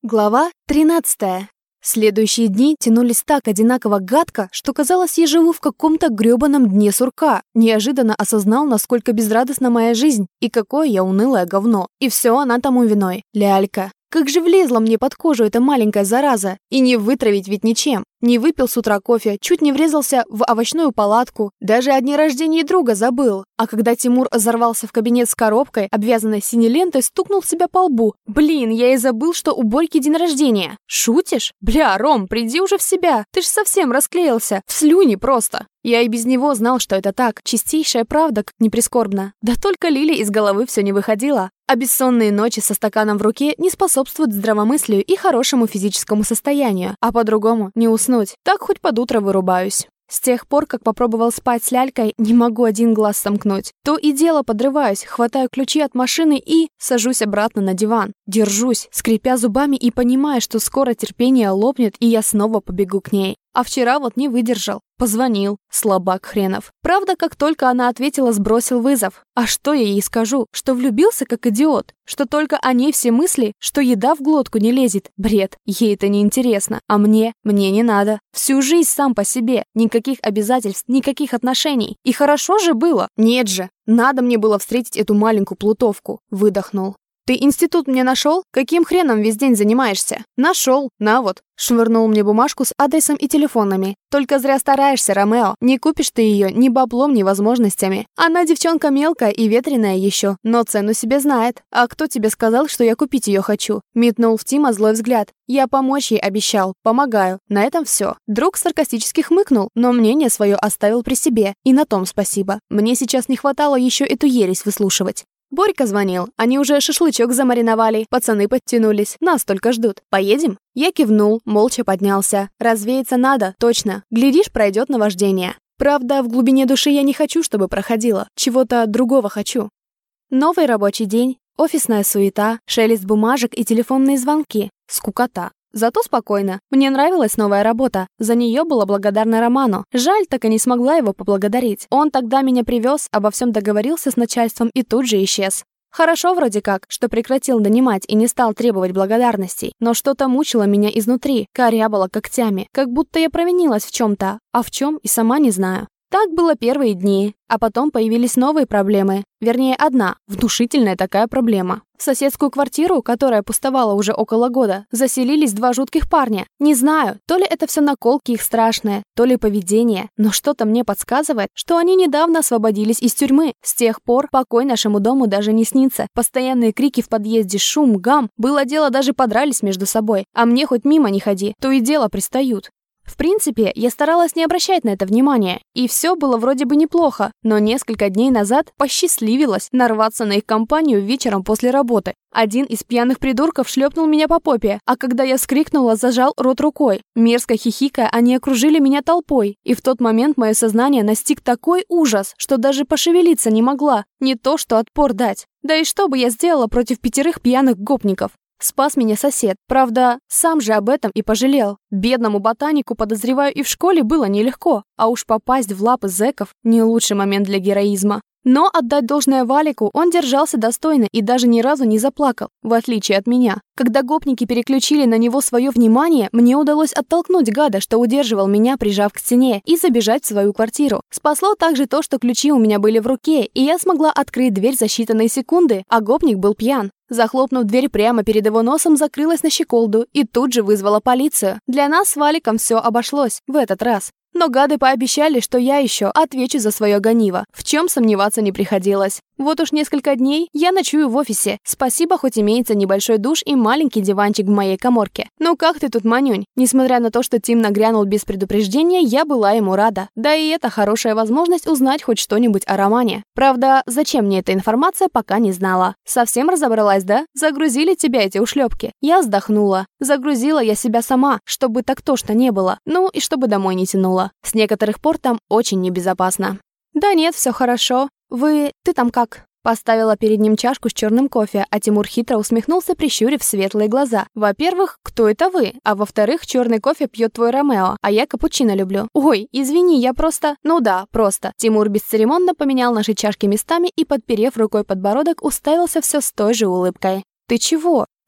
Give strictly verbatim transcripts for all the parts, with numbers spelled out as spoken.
Глава тринадцатая. Следующие дни тянулись так одинаково гадко, что казалось, я живу в каком-то грёбаном дне сурка. Неожиданно осознал, насколько безрадостна моя жизнь, и какое я унылое говно. И все она тому виной. Лялька. Как же влезла мне под кожу эта маленькая зараза. И не вытравить ведь ничем. Не выпил с утра кофе, чуть не врезался в овощную палатку, даже о дне рождения друга забыл. А когда Тимур взорвался в кабинет с коробкой, обвязанной синей лентой, стукнул себя по лбу. Блин, я и забыл, что у Борьки день рождения. Шутишь? Бля, Ром, приди уже в себя. Ты ж совсем расклеился. В слюни просто. Я и без него знал, что это так. Чистейшая правда, как ни прискорбно. Да только Лиле из головы все не выходило. А бессонные ночи со стаканом в руке не способствуют здравомыслию и хорошему физическому состоянию. А по-другому не уснуть. Так хоть под утро вырубаюсь. С тех пор, как попробовал спать с Лялькой, не могу один глаз сомкнуть. То и дело подрываюсь, хватаю ключи от машины и сажусь обратно на диван. Держусь, скрипя зубами и понимая, что скоро терпение лопнет, и я снова побегу к ней. А вчера вот не выдержал. Позвонил. Слабак хренов. Правда, как только она ответила, сбросил вызов. А что я ей скажу? Что влюбился как идиот? Что только о ней все мысли? Что еда в глотку не лезет? Бред. Ей это не интересно. А мне? Мне не надо. Всю жизнь сам по себе. Никаких обязательств, никаких отношений. И хорошо же было. Нет же. Надо мне было встретить эту маленькую плутовку. Выдохнул. «Ты институт мне нашел? Каким хреном весь день занимаешься?» «Нашел. На вот». Швырнул мне бумажку с адресом и телефонами. «Только зря стараешься, Ромео. Не купишь ты ее ни баблом, ни возможностями. Она девчонка мелкая и ветреная еще, но цену себе знает. А кто тебе сказал, что я купить ее хочу?» Метнул в Тима злой взгляд. «Я помочь ей обещал. Помогаю. На этом все». Друг саркастически хмыкнул, но мнение свое оставил при себе. И на том спасибо. Мне сейчас не хватало еще эту ересь выслушивать. Борька звонил. Они уже шашлычок замариновали. Пацаны подтянулись. Нас только ждут. Поедем? Я кивнул, молча поднялся. Развеяться надо, точно. Глядишь, пройдет наваждение. Правда, в глубине души я не хочу, чтобы проходило. Чего-то другого хочу. Новый рабочий день. Офисная суета. Шелест бумажек и телефонные звонки. Скукота. Зато спокойно. Мне нравилась новая работа. За нее была благодарна Роману. Жаль, так и не смогла его поблагодарить. Он тогда меня привез, обо всем договорился с начальством и тут же исчез. Хорошо вроде как, что прекратил донимать и не стал требовать благодарностей, но что-то мучило меня изнутри, корябало когтями, как будто я провинилась в чем-то, а в чем и сама не знаю. Так было первые дни, а потом появились новые проблемы. Вернее, одна, внушительная такая проблема. В соседскую квартиру, которая пустовала уже около года, заселились два жутких парня. Не знаю, то ли это все наколки их страшные, то ли поведение, но что-то мне подсказывает, что они недавно освободились из тюрьмы. С тех пор покой нашему дому даже не снится. Постоянные крики в подъезде, шум, гам. Было дело, даже подрались между собой. А мне хоть мимо не ходи, то и дело пристают. В принципе, я старалась не обращать на это внимания, и все было вроде бы неплохо, но несколько дней назад посчастливилось нарваться на их компанию вечером после работы. Один из пьяных придурков шлепнул меня по попе, а когда я вскрикнула, зажал рот рукой. Мерзко хихикая, они окружили меня толпой, и в тот момент мое сознание настиг такой ужас, что даже пошевелиться не могла, не то что отпор дать. Да и что бы я сделала против пятерых пьяных гопников? Спас меня сосед. Правда, сам же об этом и пожалел. Бедному ботанику, подозреваю, и в школе было нелегко, а уж попасть в лапы зэков – не лучший момент для героизма. Но отдать должное Валику, он держался достойно и даже ни разу не заплакал, в отличие от меня. Когда гопники переключили на него свое внимание, мне удалось оттолкнуть гада, что удерживал меня, прижав к стене, и забежать в свою квартиру. Спасло также то, что ключи у меня были в руке, и я смогла открыть дверь за считанные секунды, а гопник был пьян. Захлопнув дверь прямо перед его носом, закрылась на щеколду и тут же вызвала полицию. Для нас с Валиком все обошлось в этот раз. Но гады пообещали, что я еще отвечу за свое гониво, в чем сомневаться не приходилось. Вот уж несколько дней я ночую в офисе. Спасибо, хоть имеется небольшой душ и маленький диванчик в моей каморке. Ну как ты тут, Манюнь? Несмотря на то, что Тим нагрянул без предупреждения, я была ему рада. Да и это хорошая возможность узнать хоть что-нибудь о Романе. Правда, зачем мне эта информация, пока не знала. Совсем разобралась, да? Загрузили тебя эти ушлепки. Я вздохнула. Загрузила я себя сама, чтобы так тошно не было. Ну и чтобы домой не тянуло. С некоторых пор там очень небезопасно. Да нет, все хорошо. Вы... ты там как? Поставила перед ним чашку с черным кофе, а Тимур хитро усмехнулся, прищурив светлые глаза. Во-первых, кто это вы? А во-вторых, черный кофе пьет твой Ромео, а я капучино люблю. Ой, извини, я просто... Ну да, просто. Тимур бесцеремонно поменял наши чашки местами и, подперев рукой подбородок, уставился все с той же улыбкой. Ты чего?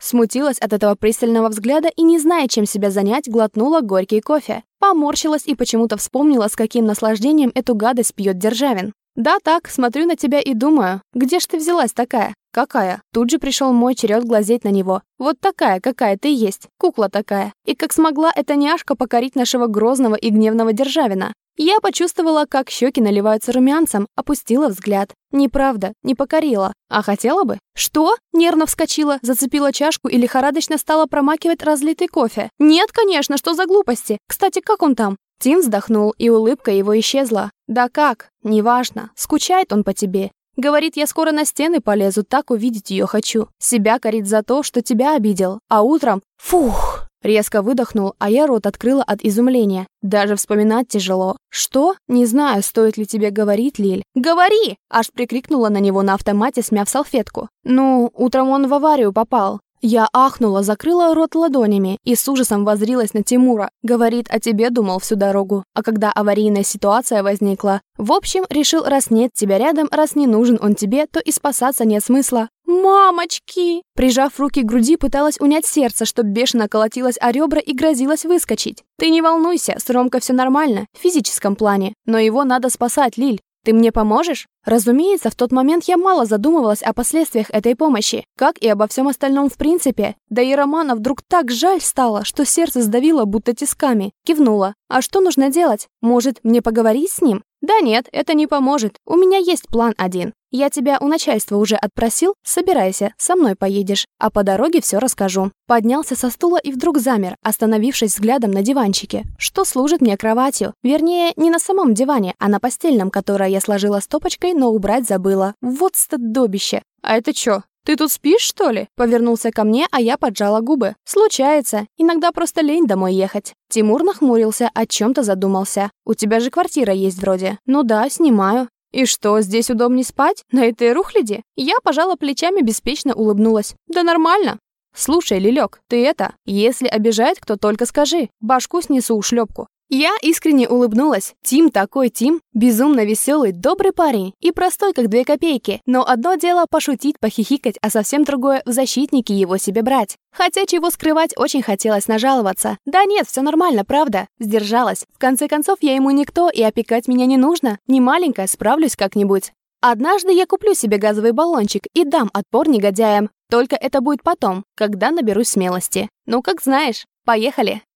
Смутилась от этого пристального взгляда и, не зная, чем себя занять, глотнула горький кофе. Поморщилась и почему-то вспомнила, с каким наслаждением эту гадость пьет Державин. «Да так, смотрю на тебя и думаю, где ж ты взялась такая?» «Какая?» Тут же пришел мой черед глазеть на него. «Вот такая, какая ты есть, кукла такая. И как смогла эта няшка покорить нашего грозного и гневного Державина?» Я почувствовала, как щеки наливаются румянцем, опустила взгляд. Неправда, не покорила. А хотела бы? Что? Нервно вскочила, зацепила чашку и лихорадочно стала промакивать разлитый кофе. Нет, конечно, что за глупости? Кстати, как он там? Тим вздохнул, и улыбка его исчезла. Да как? Неважно. Скучает он по тебе. Говорит, я скоро на стены полезу, так увидеть ее хочу. Себя корит за то, что тебя обидел. А утром... Фух! Резко выдохнул, а я рот открыла от изумления. Даже вспоминать тяжело. «Что? Не знаю, стоит ли тебе говорить, Лиль». «Говори!» Аж прикрикнула на него на автомате, смяв салфетку. «Ну, утром он в аварию попал». Я ахнула, закрыла рот ладонями и с ужасом воззрилась на Тимура. Говорит, о тебе думал всю дорогу. А когда аварийная ситуация возникла, в общем, решил, раз нет тебя рядом, раз не нужен он тебе, то и спасаться нет смысла. «Мамочки!» Прижав руки к груди, пыталась унять сердце, что бешено колотилось о ребра и грозилось выскочить. «Ты не волнуйся, с Ромкой все нормально, в физическом плане, но его надо спасать, Лиль. Ты мне поможешь?» Разумеется, в тот момент я мало задумывалась о последствиях этой помощи, как и обо всем остальном в принципе. Да и Романа вдруг так жаль стало, что сердце сдавило будто тисками. Кивнула. «А что нужно делать? Может, мне поговорить с ним?» «Да нет, это не поможет. У меня есть план один. Я тебя у начальства уже отпросил, собирайся, со мной поедешь, а по дороге все расскажу». Поднялся со стула и вдруг замер, остановившись взглядом на диванчике, что служит мне кроватью. Вернее, не на самом диване, а на постельном, которое я сложила стопочкой, но убрать забыла. Вот стыдобище. «А это чё? Ты тут спишь, что ли?» Повернулся ко мне, а я поджала губы. «Случается. Иногда просто лень домой ехать». Тимур нахмурился, о чем-то задумался. «У тебя же квартира есть вроде». «Ну да, снимаю». «И что, здесь удобнее спать? На этой рухляди?» Я пожала плечами, беспечно улыбнулась. «Да нормально». «Слушай, Лилек, ты это, если обижает кто, только скажи. Башку снесу ушлепку». Я искренне улыбнулась. Тим такой Тим, безумно веселый, добрый парень и простой, как две копейки. Но одно дело пошутить, похихикать, а совсем другое в защитники его себе брать. Хотя чего скрывать, очень хотелось нажаловаться. Да нет, все нормально, правда. Сдержалась. В конце концов, я ему никто, и опекать меня не нужно. Не маленькая, справлюсь как-нибудь. Однажды я куплю себе газовый баллончик и дам отпор негодяям. Только это будет потом, когда наберусь смелости. Ну, как знаешь. Поехали.